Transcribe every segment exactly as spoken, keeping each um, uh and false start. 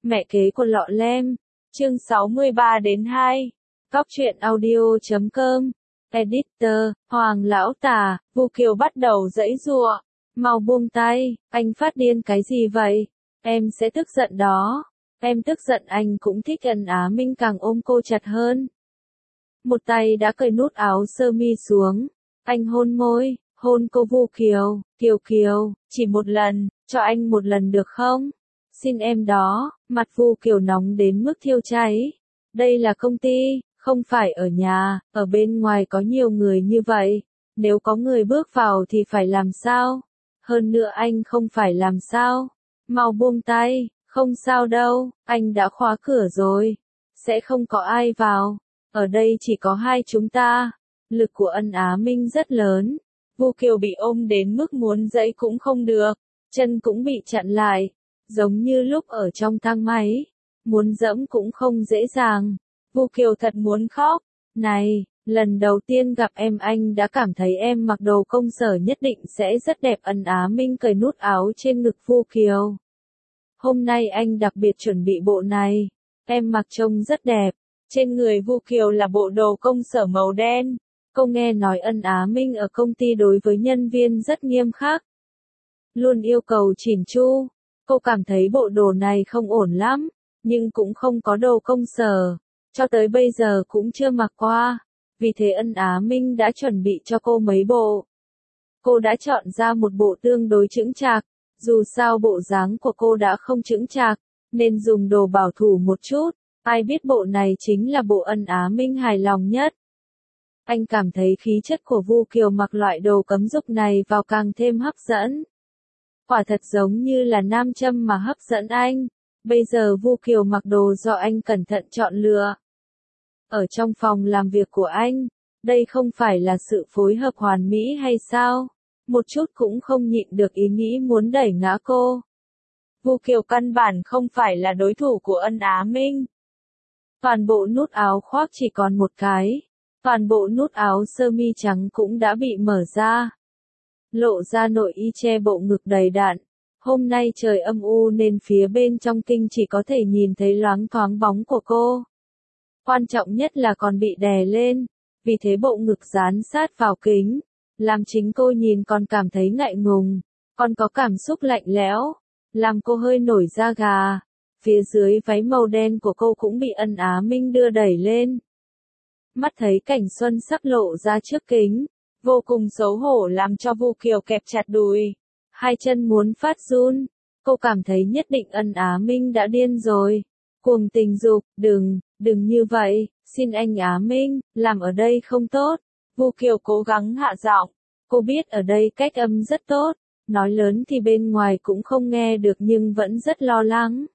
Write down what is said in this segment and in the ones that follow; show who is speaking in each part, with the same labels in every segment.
Speaker 1: Mẹ kế của lọ lem. Chương sáu mươi ba đến hai. Cóc truyện audio chấm com. Editor, Hoàng lão tà, Vu Kiều bắt đầu giãy giụa. Mau buông tay, anh phát điên cái gì vậy? Em sẽ tức giận đó. Em tức giận anh cũng thích. Ân Á Minh càng ôm cô chặt hơn. Một tay đã cởi nút áo sơ mi xuống. Anh hôn môi, hôn cô. Vu Kiều, Kiều Kiều, chỉ một lần, cho anh một lần được không? Xin em đó. Mặt Vu Kiều nóng đến mức thiêu cháy. Đây là công ty, không phải ở nhà, ở bên ngoài có nhiều người như vậy. Nếu có người bước vào thì phải làm sao? Hơn nữa anh không phải làm sao? Mau buông tay, không sao đâu, anh đã khóa cửa rồi. Sẽ không có ai vào. Ở đây chỉ có hai chúng ta. Lực của Ân Á Minh rất lớn. Vu Kiều bị ôm đến mức muốn giãy cũng không được. Chân cũng bị chặn lại. Giống như lúc ở trong thang máy. Muốn dẫm cũng không dễ dàng. Vu Kiều thật muốn khóc. Này, lần đầu tiên gặp em anh đã cảm thấy em mặc đồ công sở nhất định sẽ rất đẹp. Ân Á Minh cởi nút áo trên ngực Vu Kiều. Hôm nay anh đặc biệt chuẩn bị bộ này. Em mặc trông rất đẹp. Trên người Vu Kiều là bộ đồ công sở màu đen. Cô nghe nói Ân Á Minh ở công ty đối với nhân viên rất nghiêm khắc. Luôn yêu cầu chỉn chu. Cô cảm thấy bộ đồ này không ổn lắm. Nhưng cũng không có đồ công sở. Cho tới bây giờ cũng chưa mặc qua. Vì thế Ân Á Minh đã chuẩn bị cho cô mấy bộ. Cô đã chọn ra một bộ tương đối chững chạc. Dù sao bộ dáng của cô đã không chững chạc. Nên dùng đồ bảo thủ một chút. Ai biết bộ này chính là bộ Ân Á Minh hài lòng nhất. Anh cảm thấy khí chất của Vu Kiều mặc loại đồ cấm dục này vào càng thêm hấp dẫn. Quả thật giống như là nam châm mà hấp dẫn anh. Bây giờ Vu Kiều mặc đồ do anh cẩn thận chọn lựa. Ở trong phòng làm việc của anh, đây không phải là sự phối hợp hoàn mỹ hay sao? Một chút cũng không nhịn được ý nghĩ muốn đẩy ngã cô. Vu Kiều căn bản không phải là đối thủ của Ân Á Minh. Toàn bộ nút áo khoác chỉ còn một cái. Toàn bộ nút áo sơ mi trắng cũng đã bị mở ra. Lộ ra nội y che bộ ngực đầy đặn. Hôm nay trời âm u nên phía bên trong kinh chỉ có thể nhìn thấy loáng thoáng bóng của cô. Quan trọng nhất là còn bị đè lên. Vì thế bộ ngực dán sát vào kính. Làm chính cô nhìn còn cảm thấy ngại ngùng. Còn có cảm xúc lạnh lẽo. Làm cô hơi nổi da gà. Phía dưới váy màu đen của cô cũng bị Ân Á Minh đưa đẩy lên. Mắt thấy cảnh xuân sắp lộ ra trước kính. Vô cùng xấu hổ làm cho Vu Kiều kẹp chặt đùi. Hai chân muốn phát run. Cô cảm thấy nhất định Ân Á Minh đã điên rồi. Cuồng tình dục, đừng, đừng như vậy, xin anh Á Minh, làm ở đây không tốt. Vu Kiều cố gắng hạ giọng. Cô biết ở đây cách âm rất tốt. Nói lớn thì bên ngoài cũng không nghe được nhưng vẫn rất lo lắng.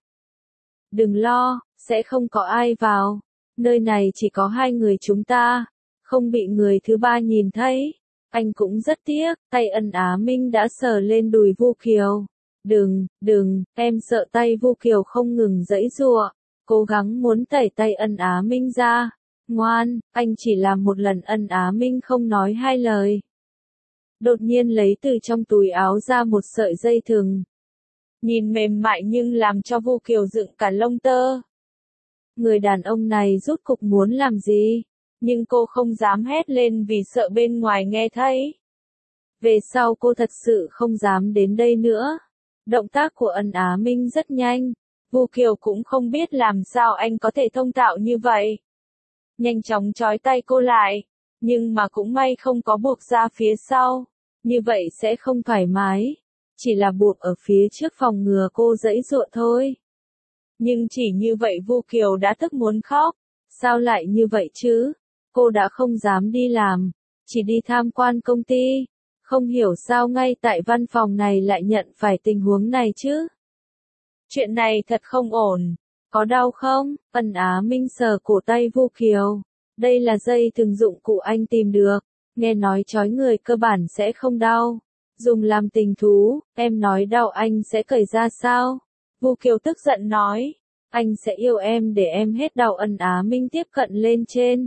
Speaker 1: Đừng lo, sẽ không có ai vào. Nơi này chỉ có hai người chúng ta. Không bị người thứ ba nhìn thấy. Anh cũng rất tiếc, tay Ân Á Minh đã sờ lên đùi Vu Kiều. Đừng, đừng, em sợ. Tay Vu Kiều không ngừng giãy giụa, cố gắng muốn tẩy tay Ân Á Minh ra. Ngoan, anh chỉ làm một lần. Ân Á Minh không nói hai lời. Đột nhiên lấy từ trong túi áo ra một sợi dây thừng. Nhìn mềm mại nhưng làm cho Vu Kiều dựng cả lông tơ. Người đàn ông này rốt cục muốn làm gì? Nhưng cô không dám hét lên vì sợ bên ngoài nghe thấy. Về sau cô thật sự không dám đến đây nữa. Động tác của Ân Á Minh rất nhanh. Vu Kiều cũng không biết làm sao anh có thể thông thạo như vậy. Nhanh chóng trói tay cô lại. Nhưng mà cũng may không có buộc ra phía sau. Như vậy sẽ không thoải mái. Chỉ là buộc ở phía trước phòng ngừa cô giãy giụa thôi. Nhưng chỉ như vậy Vu Kiều đã tức muốn khóc. Sao lại như vậy chứ? Cô đã không dám đi làm. Chỉ đi tham quan công ty. Không hiểu sao ngay tại văn phòng này lại nhận phải tình huống này chứ. Chuyện này thật không ổn. Có đau không? Ân Á Minh sờ cổ tay Vu Kiều. Đây là dây thừng dụng cụ anh tìm được. Nghe nói trói người cơ bản sẽ không đau. Dùng làm tình thú, em nói đau anh sẽ cởi ra sao? Vu Kiều tức giận nói. Anh sẽ yêu em để em hết đau. Ân Á Minh tiếp cận lên trên.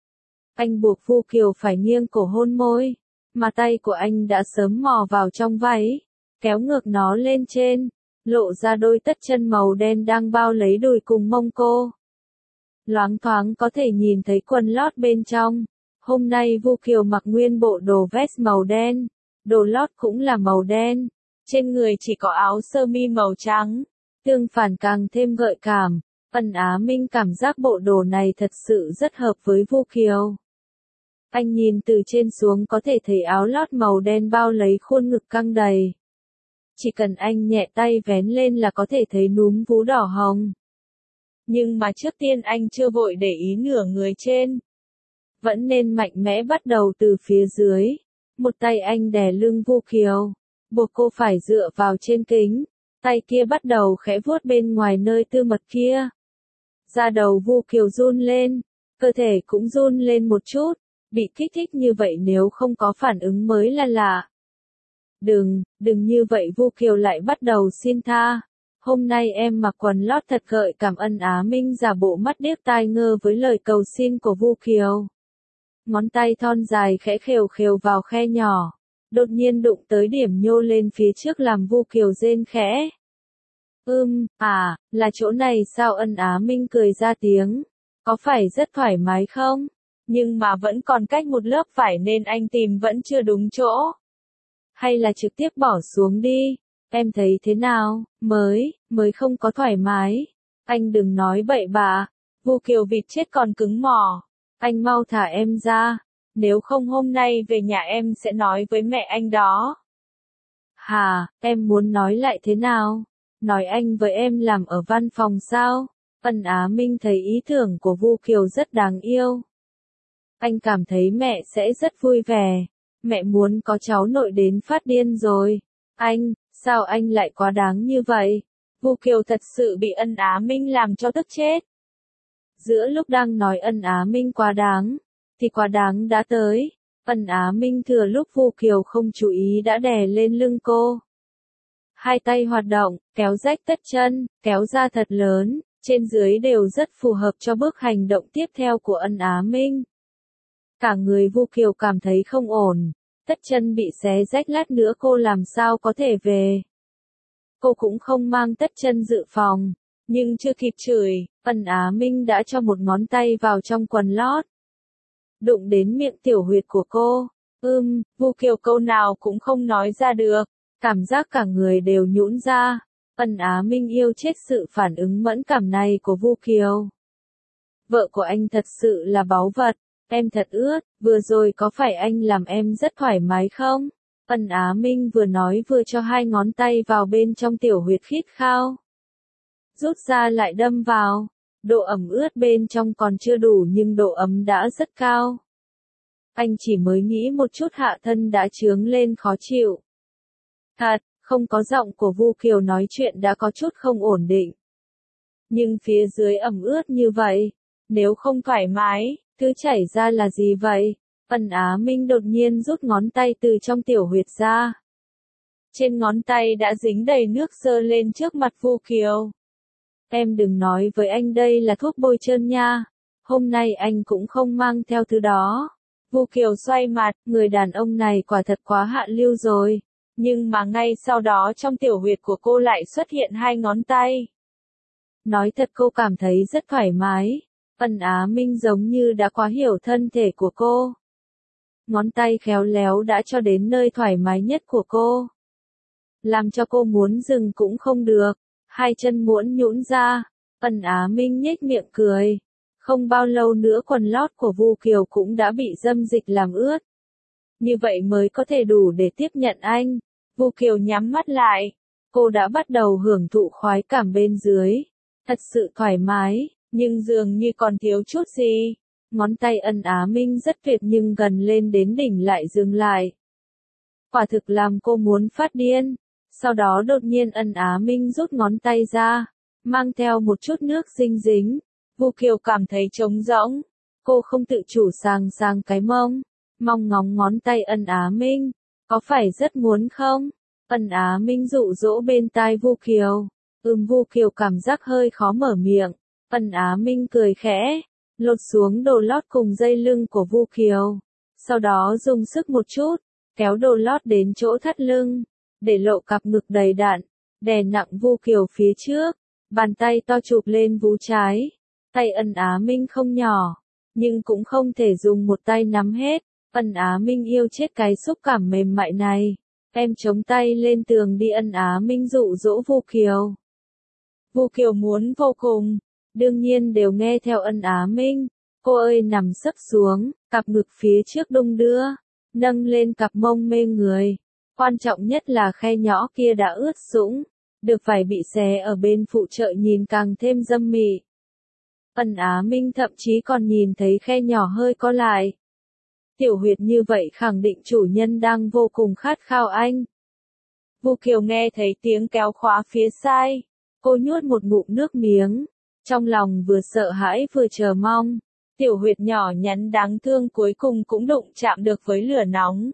Speaker 1: Anh buộc Vu Kiều phải nghiêng cổ hôn môi. Mà tay của anh đã sớm mò vào trong váy. Kéo ngược nó lên trên. lộ ra đôi tất chân màu đen đang bao lấy đùi cùng mông cô. Loáng thoáng có thể nhìn thấy quần lót bên trong. Hôm nay Vu Kiều mặc nguyên bộ đồ vest màu đen, đồ lót cũng là màu đen, trên người chỉ có áo sơ mi màu trắng, tương phản càng thêm gợi cảm. Ân Á Minh cảm giác bộ đồ này thật sự rất hợp với Vu Kiều. Anh nhìn từ trên xuống có thể thấy áo lót màu đen bao lấy khuôn ngực căng đầy. Chỉ cần anh nhẹ tay vén lên là có thể thấy núm vú đỏ hồng. Nhưng mà trước tiên anh chưa vội để ý nửa người trên. Vẫn nên mạnh mẽ bắt đầu từ phía dưới. Một tay anh đè lưng Vu Kiều, buộc cô phải dựa vào trên kính. Tay kia bắt đầu khẽ vuốt bên ngoài nơi tư mật kia. Da đầu Vu Kiều run lên, cơ thể cũng run lên một chút. Bị kích thích như vậy nếu không có phản ứng mới là lạ. Đừng, đừng như vậy Vu Kiều lại bắt đầu xin tha. Hôm nay em mặc quần lót thật gợi cảm. Ân Á Minh giả bộ mắt điếc tai ngơ với lời cầu xin của Vu Kiều. Ngón tay thon dài khẽ khều khều vào khe nhỏ. Đột nhiên đụng tới điểm nhô lên phía trước làm Vu Kiều rên khẽ. Ưm, à, là chỗ này sao? Ân Á Minh cười ra tiếng. Có phải rất thoải mái không? Nhưng mà vẫn còn cách một lớp vải nên anh tìm vẫn chưa đúng chỗ. Hay là trực tiếp bỏ xuống đi, em thấy thế nào? Mới, mới không có thoải mái. Anh đừng nói bậy bạ, Vu Kiều vịt chết còn cứng mỏ. Anh mau thả em ra, nếu không hôm nay về nhà em sẽ nói với mẹ anh đó. Hà, em muốn nói lại thế nào? Nói anh với em làm ở văn phòng sao? Ân Á Minh thấy ý tưởng của Vu Kiều rất đáng yêu. Anh cảm thấy mẹ sẽ rất vui vẻ. Mẹ muốn có cháu nội đến phát điên rồi. Anh, sao anh lại quá đáng như vậy? Vu Kiều thật sự bị Ân Á Minh làm cho tức chết. Giữa lúc đang nói Ân Á Minh quá đáng, thì quá đáng đã tới. Ân Á Minh thừa lúc Vu Kiều không chú ý đã đè lên lưng cô. Hai tay hoạt động, kéo rách tất chân, kéo ra thật lớn, trên dưới đều rất phù hợp cho bước hành động tiếp theo của Ân Á Minh. Cả người Vu Kiều cảm thấy không ổn, tất chân bị xé rách lát nữa cô làm sao có thể về. Cô cũng không mang tất chân dự phòng, nhưng chưa kịp chửi, Ân Á Minh đã cho một ngón tay vào trong quần lót. Đụng đến miệng tiểu huyệt của cô, ưm, Vu Kiều câu nào cũng không nói ra được, cảm giác cả người đều nhũn ra. Ân Á Minh yêu chết sự phản ứng mẫn cảm này của Vu Kiều. Vợ của anh thật sự là báu vật. Em thật ướt, vừa rồi có phải anh làm em rất thoải mái không? Ân Á Minh vừa nói vừa cho hai ngón tay vào bên trong tiểu huyệt khít khao. Rút ra lại đâm vào. Độ ẩm ướt bên trong còn chưa đủ nhưng độ ấm đã rất cao. Anh chỉ mới nghĩ một chút hạ thân đã chướng lên khó chịu. Thật, không có giọng của Vu Kiều nói chuyện đã có chút không ổn định. Nhưng phía dưới ẩm ướt như vậy, nếu không thoải mái, thứ chảy ra là gì vậy? Ân Á Minh đột nhiên rút ngón tay từ trong tiểu huyệt ra. Trên ngón tay đã dính đầy nước sơ lên trước mặt Vu Kiều. Em đừng nói với anh đây là thuốc bôi trơn nha. Hôm nay anh cũng không mang theo thứ đó. Vu Kiều xoay mặt, người đàn ông này quả thật quá hạ lưu rồi. Nhưng mà ngay sau đó trong tiểu huyệt của cô lại xuất hiện hai ngón tay. Nói thật cô cảm thấy rất thoải mái. Ân Á Minh giống như đã quá hiểu thân thể của cô. Ngón tay khéo léo đã cho đến nơi thoải mái nhất của cô. Làm cho cô muốn dừng cũng không được. Hai chân muỗn nhũn ra. Ân Á Minh nhếch miệng cười. Không bao lâu nữa quần lót của Vu Kiều cũng đã bị dâm dịch làm ướt. Như vậy mới có thể đủ để tiếp nhận anh. Vu Kiều nhắm mắt lại. Cô đã bắt đầu hưởng thụ khoái cảm bên dưới. Thật sự thoải mái. Nhưng dường như còn thiếu chút gì. Ngón tay Ân Á Minh rất tuyệt nhưng gần lên đến đỉnh lại dừng lại. Quả thực làm cô muốn phát điên. Sau đó đột nhiên Ân Á Minh rút ngón tay ra, mang theo một chút nước dinh dính. Vu Kiều cảm thấy trống rỗng. Cô không tự chủ sàng sàng cái mông, mong ngóng ngón tay Ân Á Minh. Có phải rất muốn không? Ân Á Minh dụ dỗ bên tai Vu Kiều. Ừm Vu Kiều cảm giác hơi khó mở miệng. Ân Á Minh cười khẽ, lột xuống đồ lót cùng dây lưng của Vu Kiều. Sau đó dùng sức một chút, kéo đồ lót đến chỗ thắt lưng, để lộ cặp ngực đầy đặn. đè nặng Vu Kiều phía trước, bàn tay to chụp lên vú trái. Tay Ân Á Minh không nhỏ, nhưng cũng không thể dùng một tay nắm hết. Ân Á Minh yêu chết cái xúc cảm mềm mại này. Em chống tay lên tường đi, Ân Á Minh dụ dỗ Vu Kiều. Vu Kiều muốn vô cùng, đương nhiên đều nghe theo Ân Á Minh. Cô ơi nằm sấp xuống, cặp ngực phía trước đung đưa, nâng lên cặp mông mê người. Quan trọng nhất là khe nhỏ kia đã ướt sũng, được vải bị xé ở bên phụ trợ nhìn càng thêm dâm mị. Ân Á Minh thậm chí còn nhìn thấy khe nhỏ hơi co lại. Tiểu huyệt như vậy khẳng định chủ nhân đang vô cùng khát khao anh. Vu Kiều nghe thấy tiếng kéo khóa phía sai, cô nuốt một ngụm nước miếng, trong lòng vừa sợ hãi vừa chờ mong. Tiểu huyệt nhỏ nhắn đáng thương cuối cùng cũng đụng chạm được với lửa nóng.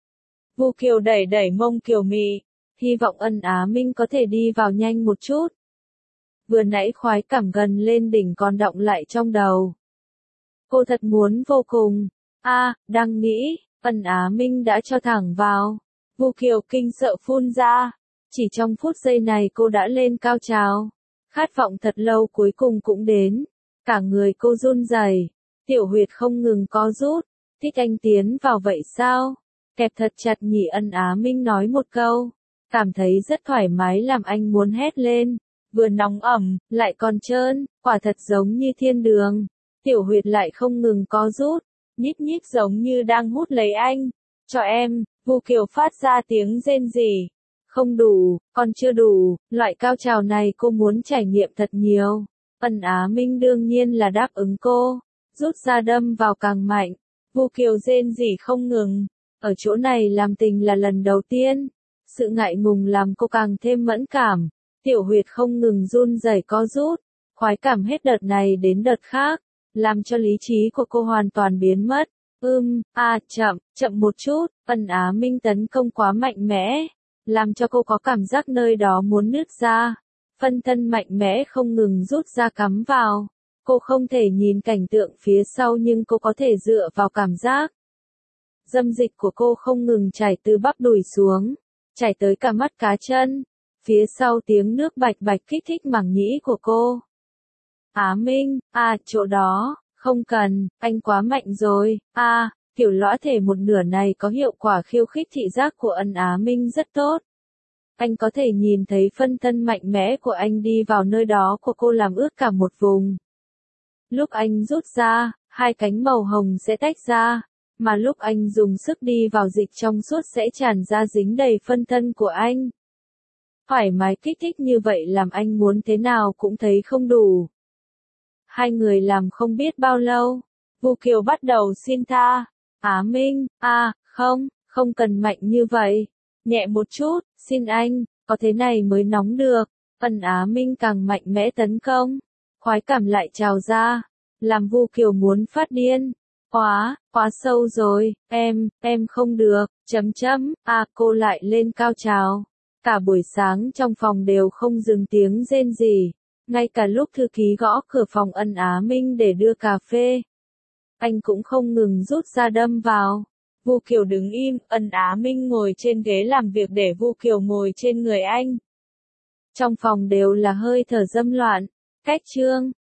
Speaker 1: Vu Kiều đẩy đẩy mông Kiều mị, hy vọng Ân Á Minh có thể đi vào nhanh một chút. Vừa nãy khoái cảm gần lên đỉnh còn đọng lại trong đầu. Cô thật muốn vô cùng. A, à, đang nghĩ, Ân Á Minh đã cho thẳng vào. Vu Kiều kinh sợ phun ra. Chỉ trong phút giây này cô đã lên cao trào. Khát vọng thật lâu cuối cùng cũng đến. Cả người cô run rẩy, tiểu huyệt không ngừng co rút. Thích anh tiến vào vậy sao? Kẹp thật chặt nhỉ, Ân Á Minh nói một câu. Cảm thấy rất thoải mái làm anh muốn hét lên. Vừa nóng ẩm, lại còn trơn, quả thật giống như thiên đường. Tiểu huyệt lại không ngừng co rút, nhích nhích giống như đang hút lấy anh. Cho em, Vu Kiều phát ra tiếng rên rỉ. Không đủ, còn chưa đủ, loại cao trào này cô muốn trải nghiệm thật nhiều. Ân Á Minh đương nhiên là đáp ứng cô, rút ra đâm vào càng mạnh. Vu Kiều rên rỉ không ngừng, ở chỗ này làm tình là lần đầu tiên. Sự ngại ngùng làm cô càng thêm mẫn cảm. Tiểu huyệt không ngừng run rẩy co rút, khoái cảm hết đợt này đến đợt khác, làm cho lý trí của cô hoàn toàn biến mất. Ưm, à, chậm, chậm một chút, Ân Á Minh tấn công quá mạnh mẽ, làm cho cô có cảm giác nơi đó muốn nứt ra. Phân thân mạnh mẽ không ngừng rút ra cắm vào. Cô không thể nhìn cảnh tượng phía sau nhưng cô có thể dựa vào cảm giác. Dâm dịch của cô không ngừng chảy từ bắp đùi xuống, chảy tới cả mắt cá chân. Phía sau tiếng nước bạch bạch kích thích màng nhĩ của cô. Á Minh, à, chỗ đó, không cần, anh quá mạnh rồi, à, kiểu lõa thể một nửa này có hiệu quả khiêu khích thị giác của Ân Á Minh rất tốt. Anh có thể nhìn thấy phân thân mạnh mẽ của anh đi vào nơi đó của cô làm ướt cả một vùng. Lúc anh rút ra, hai cánh màu hồng sẽ tách ra, mà lúc anh dùng sức đi vào dịch trong suốt sẽ tràn ra dính đầy phân thân của anh. Thoải mái kích thích như vậy làm anh muốn thế nào cũng thấy không đủ. Hai người làm không biết bao lâu, Vu Kiều bắt đầu xin tha. Á Minh, à, không, không cần mạnh như vậy. Nhẹ một chút, xin anh, có thế này mới nóng được. Ân Á Minh càng mạnh mẽ tấn công. Khoái cảm lại trào ra, làm Vu Kiều muốn phát điên. Quá, quá sâu rồi, em, em không được, chấm chấm, à cô lại lên cao trào. Cả buổi sáng trong phòng đều không dừng tiếng rên rỉ, ngay cả lúc thư ký gõ cửa phòng Ân Á Minh để đưa cà phê. Anh cũng không ngừng rút ra đâm vào. Vu Kiều đứng im, Ân Á Minh ngồi trên ghế làm việc để Vu Kiều ngồi trên người anh. Trong phòng đều là hơi thở dâm loạn. Cách chương